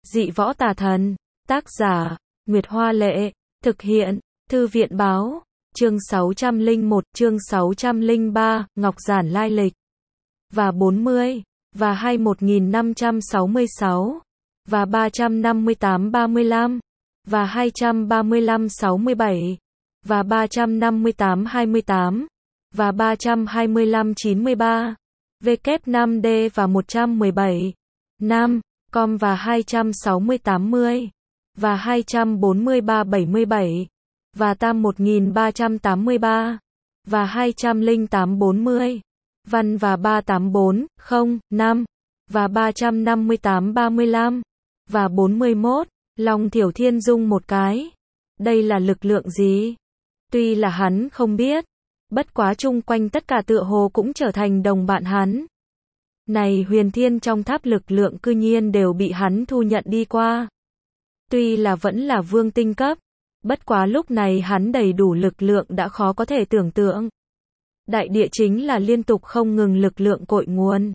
Dị võ tà thần. Tác giả, Nguyệt Hoa Lệ. Thực hiện, Thư viện Báo. Chương 601, chương 603, Ngọc Giản lai lịch. Và 40, và 21566, và 35835, và 23567, và 35828, và 32593, W5D và 117, 5, com và 26080, và 24377, và tam 1383, và 20840, văn và 384, 5, và 35835, và 41, Long Thiểu Thiên rung một cái. Đây là lực lượng gì? Tuy là hắn không biết, bất quá chung quanh tất cả tựa hồ cũng trở thành đồng bạn hắn. Này huyền thiên trong tháp lực lượng cư nhiên đều bị hắn thu nhận đi qua. Tuy là vẫn là vương tinh cấp, bất quá lúc này hắn đầy đủ lực lượng đã khó có thể tưởng tượng. Đại địa chính là liên tục không ngừng lực lượng cội nguồn.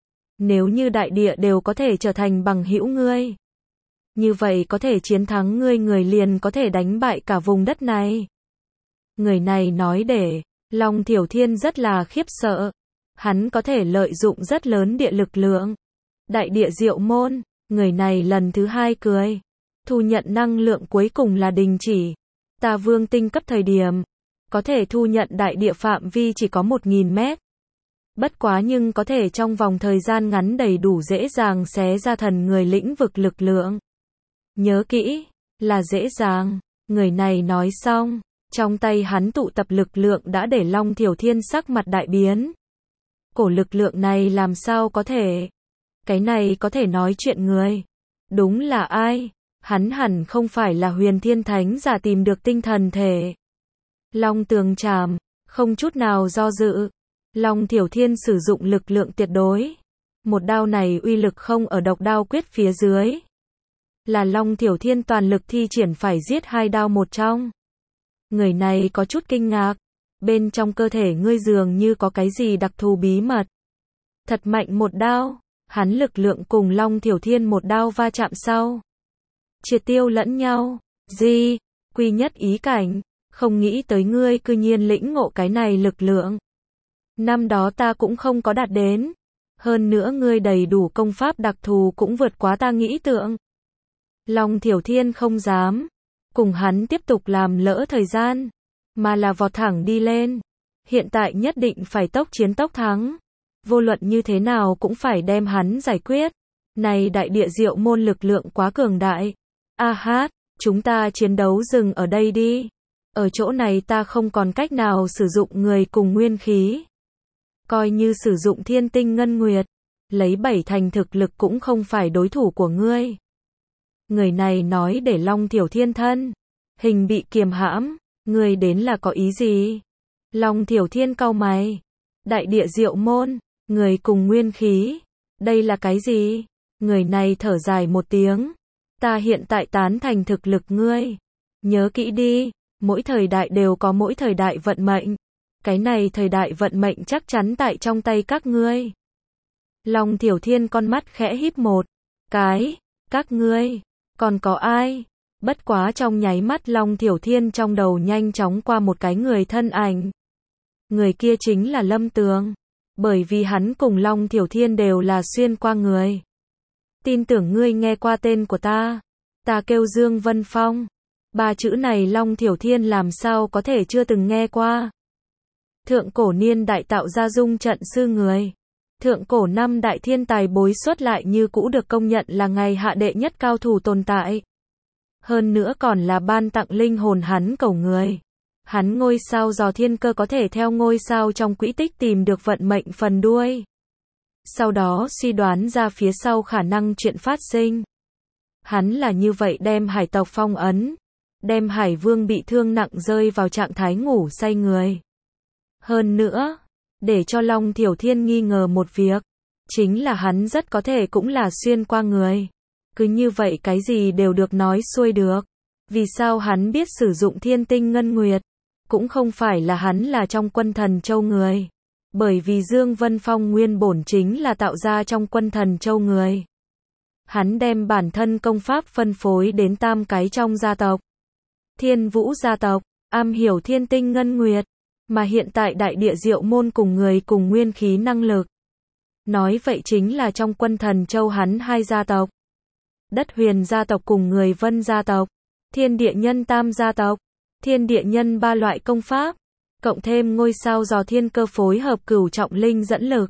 Nếu như đại địa đều có thể trở thành bằng hữu ngươi, như vậy có thể chiến thắng ngươi, người liền có thể đánh bại cả vùng đất này. Người này nói để Long Thiểu Thiên rất là khiếp sợ. Hắn có thể lợi dụng rất lớn địa lực lượng. Đại địa diệu môn, người này lần thứ hai cười. Thu nhận năng lượng cuối cùng là đình chỉ. Ta vương tinh cấp thời điểm, có thể thu nhận đại địa phạm vi chỉ có 1000 mét. Bất quá nhưng có thể trong vòng thời gian ngắn đầy đủ dễ dàng xé ra thần người lĩnh vực lực lượng. Nhớ kỹ, là dễ dàng. Người này nói xong, trong tay hắn tụ tập lực lượng đã để Long Thiểu Thiên sắc mặt đại biến. Cổ lực lượng này làm sao có thể? Cái này có thể nói chuyện người. Đúng là ai? Hắn hẳn không phải là huyền thiên thánh giả tìm được tinh thần thể. Long tường trảm, không chút nào do dự. Long Thiểu Thiên sử dụng lực lượng tuyệt đối. Một đao này uy lực không ở độc đao quyết phía dưới. Là Long Thiểu Thiên toàn lực thi triển phải giết hai đao một trong. Người này có chút kinh ngạc. Bên trong cơ thể ngươi dường như có cái gì đặc thù bí mật. Thật mạnh một đao. Hắn lực lượng cùng Long Thiểu Thiên một đao va chạm sau. Triệt tiêu lẫn nhau. Gì? Quy nhất ý cảnh. Không nghĩ tới ngươi cư nhiên lĩnh ngộ cái này lực lượng. Năm đó ta cũng không có đạt đến. Hơn nữa ngươi đầy đủ công pháp đặc thù cũng vượt quá ta nghĩ tượng. Long Thiểu Thiên không dám cùng hắn tiếp tục làm lỡ thời gian, mà là vọt thẳng đi lên. Hiện tại nhất định phải tốc chiến tốc thắng. Vô luận như thế nào cũng phải đem hắn giải quyết. Này đại địa diệu môn lực lượng quá cường đại. A hát, chúng ta chiến đấu dừng ở đây đi. Ở chỗ này ta không còn cách nào sử dụng người cùng nguyên khí. Coi như sử dụng thiên tinh ngân nguyệt, lấy 7 thành thực lực cũng không phải đối thủ của ngươi. Người này nói để Long Thiểu Thiên thân hình bị kiềm hãm. Ngươi đến là có ý gì? Long Thiểu Thiên cau mày. Đại địa diệu môn, người cùng nguyên khí. Đây là cái gì? Người này thở dài một tiếng. Ta hiện tại tán thành thực lực ngươi. Nhớ kỹ đi, mỗi thời đại đều có mỗi thời đại vận mệnh. Cái này thời đại vận mệnh chắc chắn tại trong tay các ngươi. Long Thiểu Thiên con mắt khẽ híp một cái. Các ngươi, còn có ai? Bất quá trong nháy mắt Long Thiểu Thiên trong đầu nhanh chóng qua một cái người thân ảnh. Người kia chính là Lâm Tường. Bởi vì hắn cùng Long Thiểu Thiên đều là xuyên qua người. Tin tưởng ngươi nghe qua tên của ta. Ta kêu Dương Vân Phong. 3 chữ này Long Thiểu Thiên làm sao có thể chưa từng nghe qua. Thượng cổ niên đại tạo ra dung trận sư người. Thượng cổ năm đại thiên tài bối xuất lại như cũ được công nhận là ngày hạ đệ nhất cao thủ tồn tại. Hơn nữa còn là ban tặng linh hồn hắn cầu người. Hắn ngôi sao dò thiên cơ có thể theo ngôi sao trong quỹ tích tìm được vận mệnh phần đuôi. Sau đó suy đoán ra phía sau khả năng chuyện phát sinh. Hắn là như vậy đem hải tộc phong ấn. Đem hải vương bị thương nặng rơi vào trạng thái ngủ say người. Hơn nữa, để cho Long Thiểu Thiên nghi ngờ một việc. Chính là hắn rất có thể cũng là xuyên qua người. Cứ như vậy cái gì đều được nói xuôi được. Vì sao hắn biết sử dụng thiên tinh ngân nguyệt? Cũng không phải là hắn là trong quân thần châu người. Bởi vì Dương Vân Phong nguyên bổn chính là tạo ra trong quân thần châu người. Hắn đem bản thân công pháp phân phối đến 3 cái trong gia tộc. Thiên Vũ gia tộc, am hiểu thiên tinh ngân nguyệt, mà hiện tại Đại Địa Diệu môn cùng người cùng nguyên khí năng lực. Nói vậy chính là trong Quân Thần Châu hắn 2 gia tộc. Đất Huyền gia tộc cùng người Vân gia tộc, Thiên Địa Nhân Tam gia tộc, Thiên Địa Nhân 3 loại công pháp, cộng thêm ngôi sao Giò Thiên Cơ phối hợp Cửu Trọng Linh dẫn lực.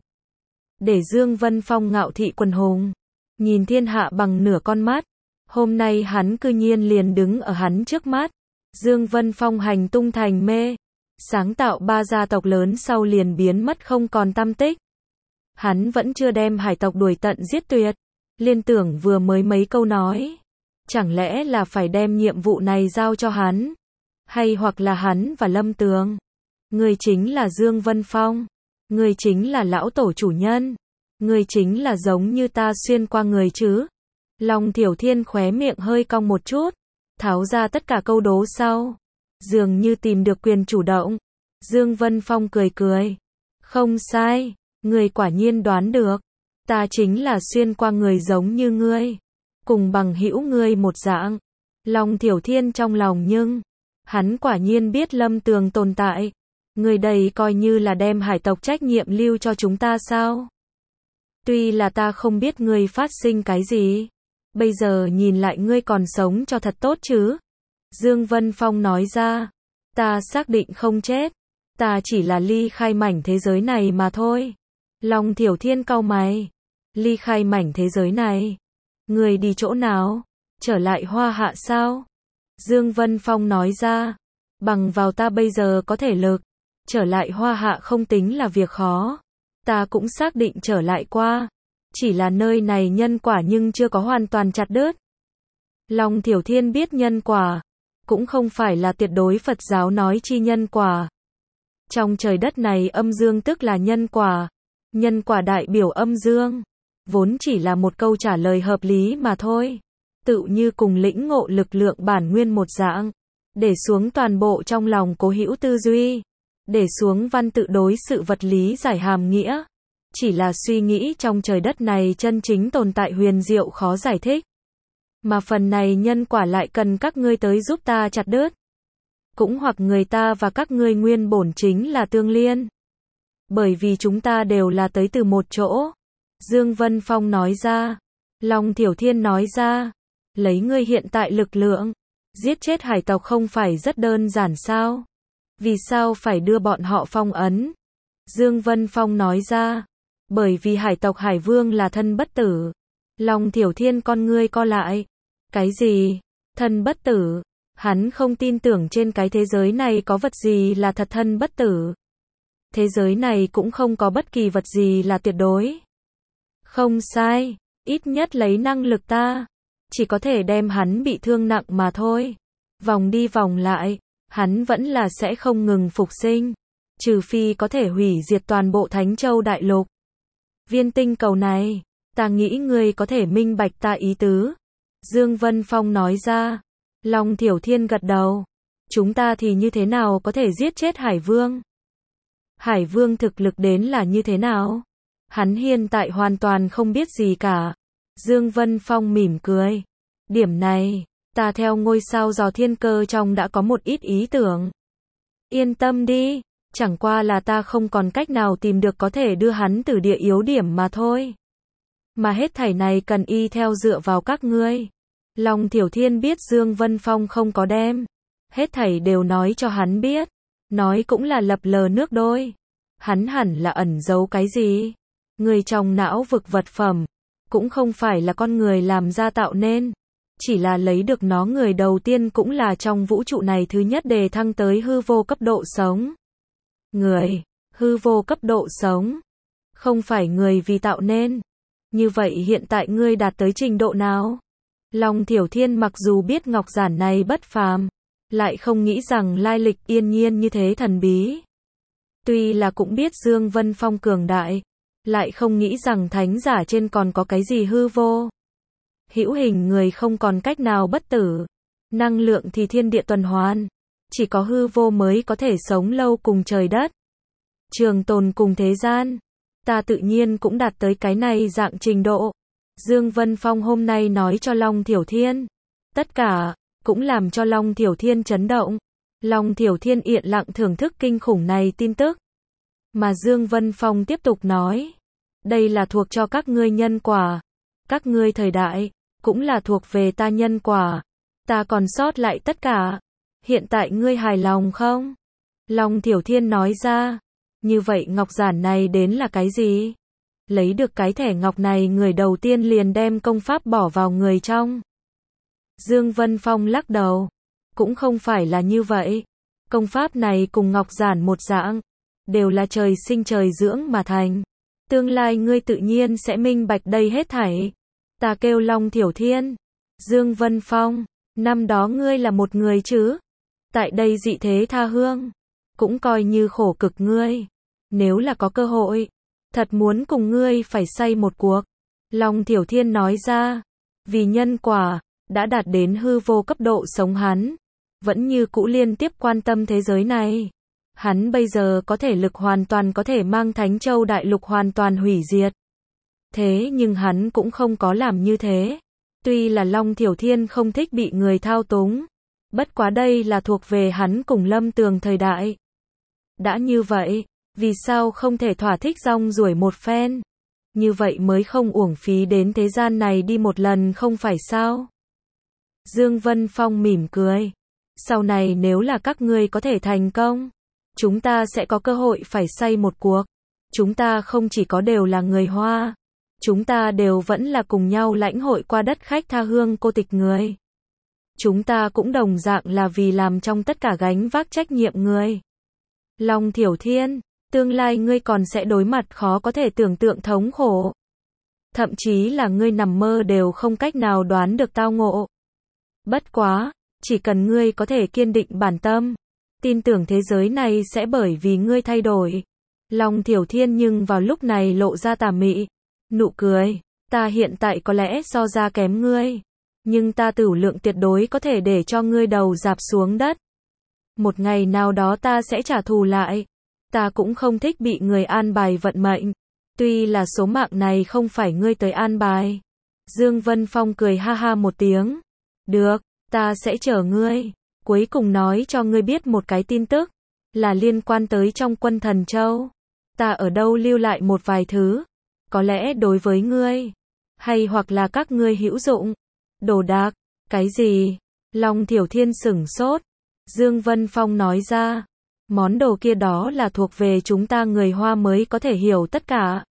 Để Dương Vân Phong ngạo thị quần hùng, nhìn thiên hạ bằng nửa con mắt. Hôm nay hắn cư nhiên liền đứng ở hắn trước mắt. Dương Vân Phong hành tung thành mê, sáng tạo 3 gia tộc lớn sau liền biến mất không còn tăm tích. Hắn vẫn chưa đem hải tộc đuổi tận giết tuyệt, liên tưởng vừa mới mấy câu nói. Chẳng lẽ là phải đem nhiệm vụ này giao cho hắn? Hay hoặc là hắn và Lâm Tường? Người chính là Dương Vân Phong. Người chính là lão tổ chủ nhân. Người chính là giống như ta xuyên qua người chứ? Long Thiểu Thiên khóe miệng hơi cong một chút, tháo ra tất cả câu đố sau. Dường như tìm được quyền chủ động. Dương Vân Phong cười cười. Không sai, người quả nhiên đoán được. Ta chính là xuyên qua người giống như ngươi. Cùng bằng hữu ngươi một dạng. Long Thiểu Thiên trong lòng nhưng, hắn quả nhiên biết Lâm Tường tồn tại. Người đây coi như là đem hải tộc trách nhiệm lưu cho chúng ta sao? Tuy là ta không biết ngươi phát sinh cái gì. Bây giờ nhìn lại ngươi còn sống cho thật tốt chứ. Dương Vân Phong nói ra. Ta xác định không chết. Ta chỉ là ly khai mảnh thế giới này mà thôi. Long Thiểu Thiên cau mày. Ly khai mảnh thế giới này. Người đi chỗ nào? Trở lại Hoa Hạ sao? Dương Vân Phong nói ra. Bằng vào ta bây giờ có thể lực. Trở lại Hoa Hạ không tính là việc khó. Ta cũng xác định trở lại qua. Chỉ là nơi này nhân quả nhưng chưa có hoàn toàn chặt đứt. Long Thiểu Thiên biết nhân quả. Cũng không phải là tuyệt đối Phật giáo nói chi nhân quả. Trong trời đất này âm dương tức là nhân quả. Nhân quả đại biểu âm dương. Vốn chỉ là một câu trả lời hợp lý mà thôi. Tự như cùng lĩnh ngộ lực lượng bản nguyên một dạng. Để xuống toàn bộ trong lòng cố hữu tư duy. Để xuống văn tự đối sự vật lý giải hàm nghĩa. Chỉ là suy nghĩ trong trời đất này chân chính tồn tại huyền diệu khó giải thích. Mà phần này nhân quả lại cần các ngươi tới giúp ta chặt đứt. Cũng hoặc người ta và các ngươi nguyên bổn chính là tương liên. Bởi vì chúng ta đều là tới từ một chỗ. Dương Vân Phong nói ra. Long Thiểu Thiên nói ra. Lấy ngươi hiện tại lực lượng. Giết chết hải tộc không phải rất đơn giản sao? Vì sao phải đưa bọn họ phong ấn? Dương Vân Phong nói ra. Bởi vì hải tộc Hải Vương là thân bất tử. Long Thiểu Thiên con ngươi co lại. Cái gì? Thân bất tử? Hắn không tin tưởng trên cái thế giới này có vật gì là thật thân bất tử. Thế giới này cũng không có bất kỳ vật gì là tuyệt đối. Không sai, ít nhất lấy năng lực ta, chỉ có thể đem hắn bị thương nặng mà thôi. Vòng đi vòng lại, hắn vẫn là sẽ không ngừng phục sinh. Trừ phi có thể hủy diệt toàn bộ Thánh Châu Đại Lục. Viên tinh cầu này, ta nghĩ ngươi có thể minh bạch ta ý tứ. Dương Vân Phong nói ra. Long Thiểu Thiên gật đầu. Chúng ta thì như thế nào có thể giết chết Hải Vương? Hải Vương thực lực đến là như thế nào? Hắn hiện tại hoàn toàn không biết gì cả. Dương Vân Phong mỉm cười. Điểm này, ta theo ngôi sao Giò Thiên Cơ trong đã có một ít ý tưởng. Yên tâm đi, chẳng qua là ta không còn cách nào tìm được có thể đưa hắn từ địa yếu điểm mà thôi. Mà hết thảy này cần y theo dựa vào các ngươi. Long Thiểu Thiên biết Dương Vân Phong không có đem. Hết thảy đều nói cho hắn biết. Nói cũng là lập lờ nước đôi. Hắn hẳn là ẩn giấu cái gì? Người trong não vực vật phẩm. Cũng không phải là con người làm ra tạo nên. Chỉ là lấy được nó người đầu tiên cũng là trong vũ trụ này thứ nhất đề thăng tới hư vô cấp độ sống. Người, hư vô cấp độ sống. Không phải người vì tạo nên. Như vậy hiện tại ngươi đạt tới trình độ nào? Long Thiểu Thiên mặc dù biết ngọc giản này bất phàm, lại không nghĩ rằng lai lịch yên nhiên như thế thần bí. Tuy là cũng biết Dương Vân Phong cường đại, lại không nghĩ rằng thánh giả trên còn có cái gì hư vô. Hữu hình người không còn cách nào bất tử. Năng lượng thì thiên địa tuần hoàn. Chỉ có hư vô mới có thể sống lâu cùng trời đất. Trường tồn cùng thế gian. Ta tự nhiên cũng đạt tới cái này dạng trình độ. Dương Vân Phong hôm nay nói cho Long Thiểu Thiên. Tất cả, cũng làm cho Long Thiểu Thiên chấn động. Long Thiểu Thiên yên lặng thưởng thức kinh khủng này tin tức. Mà Dương Vân Phong tiếp tục nói. Đây là thuộc cho các ngươi nhân quả. Các ngươi thời đại, cũng là thuộc về ta nhân quả. Ta còn sót lại tất cả. Hiện tại ngươi hài lòng không? Long Thiểu Thiên nói ra. Như vậy ngọc giản này đến là cái gì? Lấy được cái thẻ ngọc này người đầu tiên liền đem công pháp bỏ vào người trong. Dương Vân Phong lắc đầu. Cũng không phải là như vậy. Công pháp này cùng ngọc giản một dạng. Đều là trời sinh trời dưỡng mà thành. Tương lai ngươi tự nhiên sẽ minh bạch đây hết thảy. Ta kêu Long Thiểu Thiên. Dương Vân Phong. Năm đó ngươi là một người chứ? Tại đây dị thế tha hương. Cũng coi như khổ cực ngươi. Nếu là có cơ hội. Thật muốn cùng ngươi phải xây một cuộc. Long Thiểu Thiên nói ra. Vì nhân quả. Đã đạt đến hư vô cấp độ sống hắn. Vẫn như cũ liên tiếp quan tâm thế giới này. Hắn bây giờ có thể lực hoàn toàn có thể mang Thánh Châu Đại Lục hoàn toàn hủy diệt. Thế nhưng hắn cũng không có làm như thế. Tuy là Long Thiểu Thiên không thích bị người thao túng. Bất quá đây là thuộc về hắn cùng Lâm Tường thời đại. Đã như vậy, vì sao không thể thỏa thích rong ruổi một phen? Như vậy mới không uổng phí đến thế gian này đi một lần không phải sao? Dương Vân Phong mỉm cười. Sau này nếu là các ngươi có thể thành công, chúng ta sẽ có cơ hội phải xây một cuộc. Chúng ta không chỉ có đều là người Hoa. Chúng ta đều vẫn là cùng nhau lãnh hội qua đất khách tha hương cô tịch người. Chúng ta cũng đồng dạng là vì làm trong tất cả gánh vác trách nhiệm người. Long Thiểu Thiên, tương lai ngươi còn sẽ đối mặt khó có thể tưởng tượng thống khổ. Thậm chí là ngươi nằm mơ đều không cách nào đoán được tao ngộ. Bất quá, chỉ cần ngươi có thể kiên định bản tâm, tin tưởng thế giới này sẽ bởi vì ngươi thay đổi. Long Thiểu Thiên nhưng vào lúc này lộ ra tà mị, nụ cười. Ta hiện tại có lẽ so ra kém ngươi, nhưng ta tửu lượng tuyệt đối có thể để cho ngươi đầu rạp xuống đất. Một ngày nào đó ta sẽ trả thù lại. Ta cũng không thích bị người an bài vận mệnh. Tuy là số mạng này không phải ngươi tới an bài. Dương Vân Phong cười ha ha một tiếng. Được, ta sẽ chờ ngươi. Cuối cùng nói cho ngươi biết một cái tin tức. Là liên quan tới trong quân Thần Châu. Ta ở đâu lưu lại một vài thứ. Có lẽ đối với ngươi. Hay hoặc là các ngươi hữu dụng. Đồ đạc. Cái gì? Long Thiểu Thiên sửng sốt. Dương Vân Phong nói ra. Món đồ kia đó là thuộc về chúng ta người Hoa mới có thể hiểu tất cả.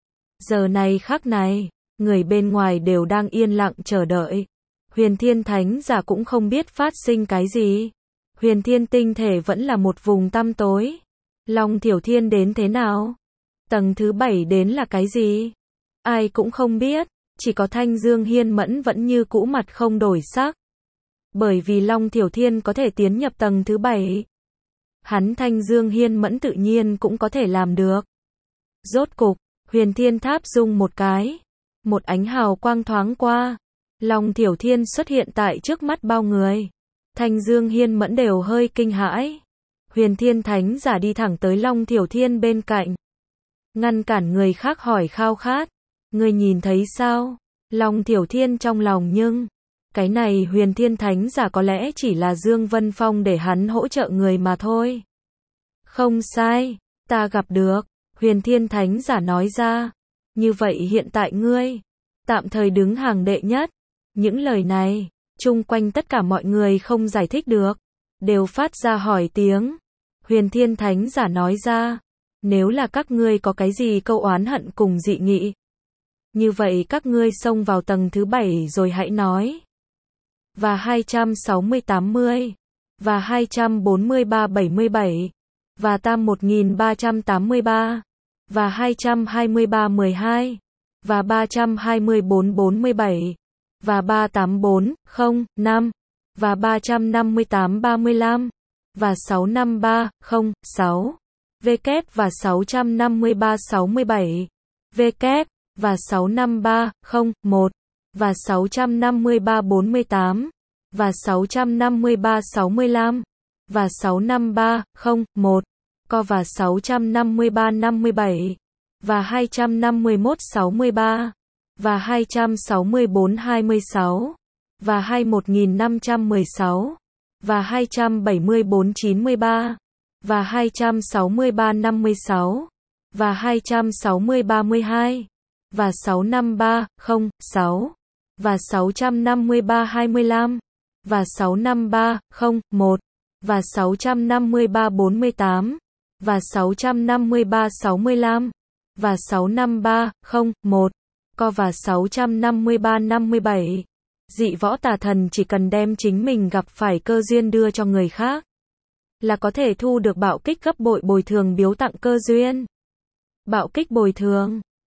Giờ này khắc này, người bên ngoài đều đang yên lặng chờ đợi. Huyền Thiên Thánh Giả cũng không biết phát sinh cái gì. Huyền Thiên tinh thể vẫn là một vùng tăm tối. Long Thiểu Thiên đến thế nào? Tầng thứ 7 đến là cái gì? Ai cũng không biết, chỉ có Thanh Dương Hiên Mẫn vẫn như cũ mặt không đổi sắc. Bởi vì Long Thiểu Thiên có thể tiến nhập tầng thứ 7. Hắn Thanh Dương Hiên Mẫn tự nhiên cũng có thể làm được. Rốt cục, Huyền Thiên Tháp rung một cái. Một ánh hào quang thoáng qua. Long Thiểu Thiên xuất hiện tại trước mắt bao người. Thanh Dương Hiên Mẫn đều hơi kinh hãi. Huyền Thiên Thánh Giả đi thẳng tới Long Thiểu Thiên bên cạnh. Ngăn cản người khác hỏi khao khát. Ngươi nhìn thấy sao? Long Thiểu Thiên trong lòng nhưng cái này Huyền Thiên Thánh Giả có lẽ chỉ là Dương Vân Phong để hắn hỗ trợ người mà thôi. Không sai, ta gặp được. Huyền Thiên Thánh Giả nói ra. Như vậy hiện tại ngươi tạm thời đứng hàng đệ nhất. Những lời này, chung quanh tất cả mọi người không giải thích được. Đều phát ra hỏi tiếng. Huyền Thiên Thánh Giả nói ra. Nếu là các ngươi có cái gì câu oán hận cùng dị nghị, như vậy các ngươi xông vào tầng thứ 7 rồi hãy nói. Và 260-80. Và 243-77. Và tam 1383. Và 223-12. Và 324-47. Và 384-05. Và 358-35. Và 653-06. VK và 653-67. VK và 653-01. Và 653-48. Và 653-65. Và 653-01. Co và 653-57. Và 251-63. và 264-26, và 21516, và 274-93, và 263-56, và 260-32, và 653-06, và 653-25, và 653-01, và 653-48, và 653-65, và 653-01, co và 653-57. Dị võ tà thần chỉ cần đem chính mình gặp phải cơ duyên đưa cho người khác, là có thể thu được bạo kích gấp bội bồi thường biếu tặng cơ duyên. Bạo kích bồi thường.